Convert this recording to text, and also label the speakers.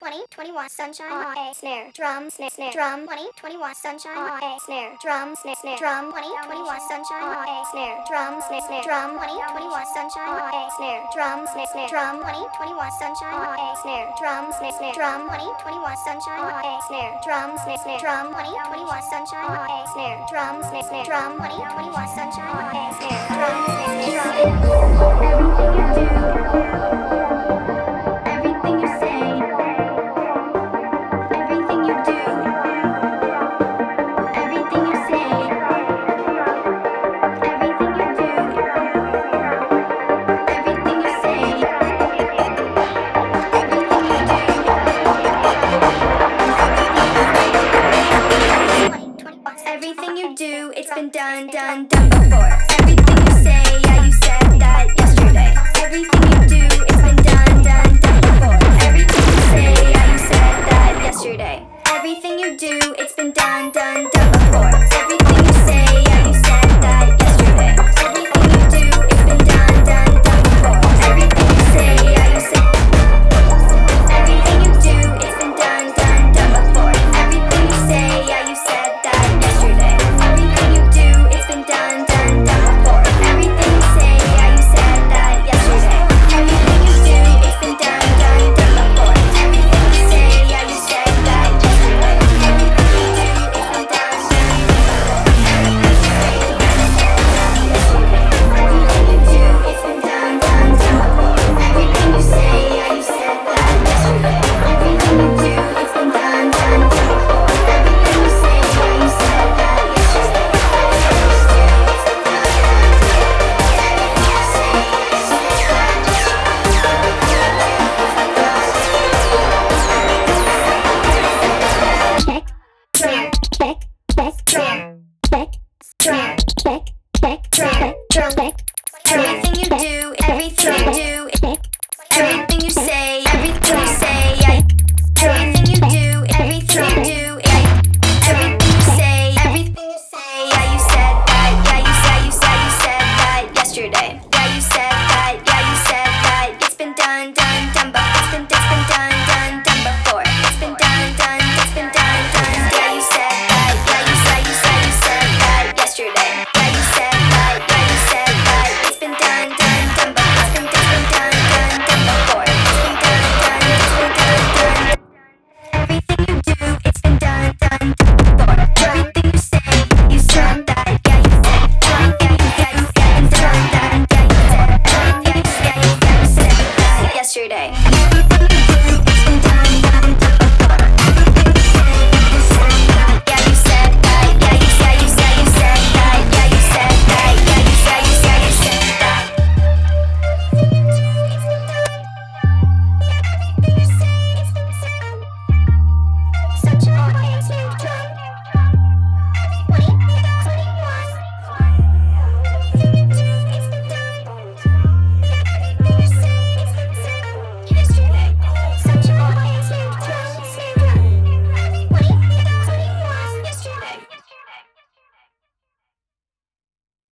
Speaker 1: 20, 21, sunshine, a snare, drum, snare, snare, drum, 20, 21, sunshine, a snare, drum, snare, snare, drum, 20, 21, sunshine, a snare, drum, snare, snare, drum, 20, 21, sunshine, a snare, drum, snare, snare, drum, 20, 21, sunshine, a snare, drum, snare, snare, drum, 20, 21, sunshine, a snare, drum, snare, snare, drum, 20, 21, sunshine, a snare, drum, snare, snare, drum, 20, 21, sunshine, a snare, drum, snare, snare, drum. Everything you do.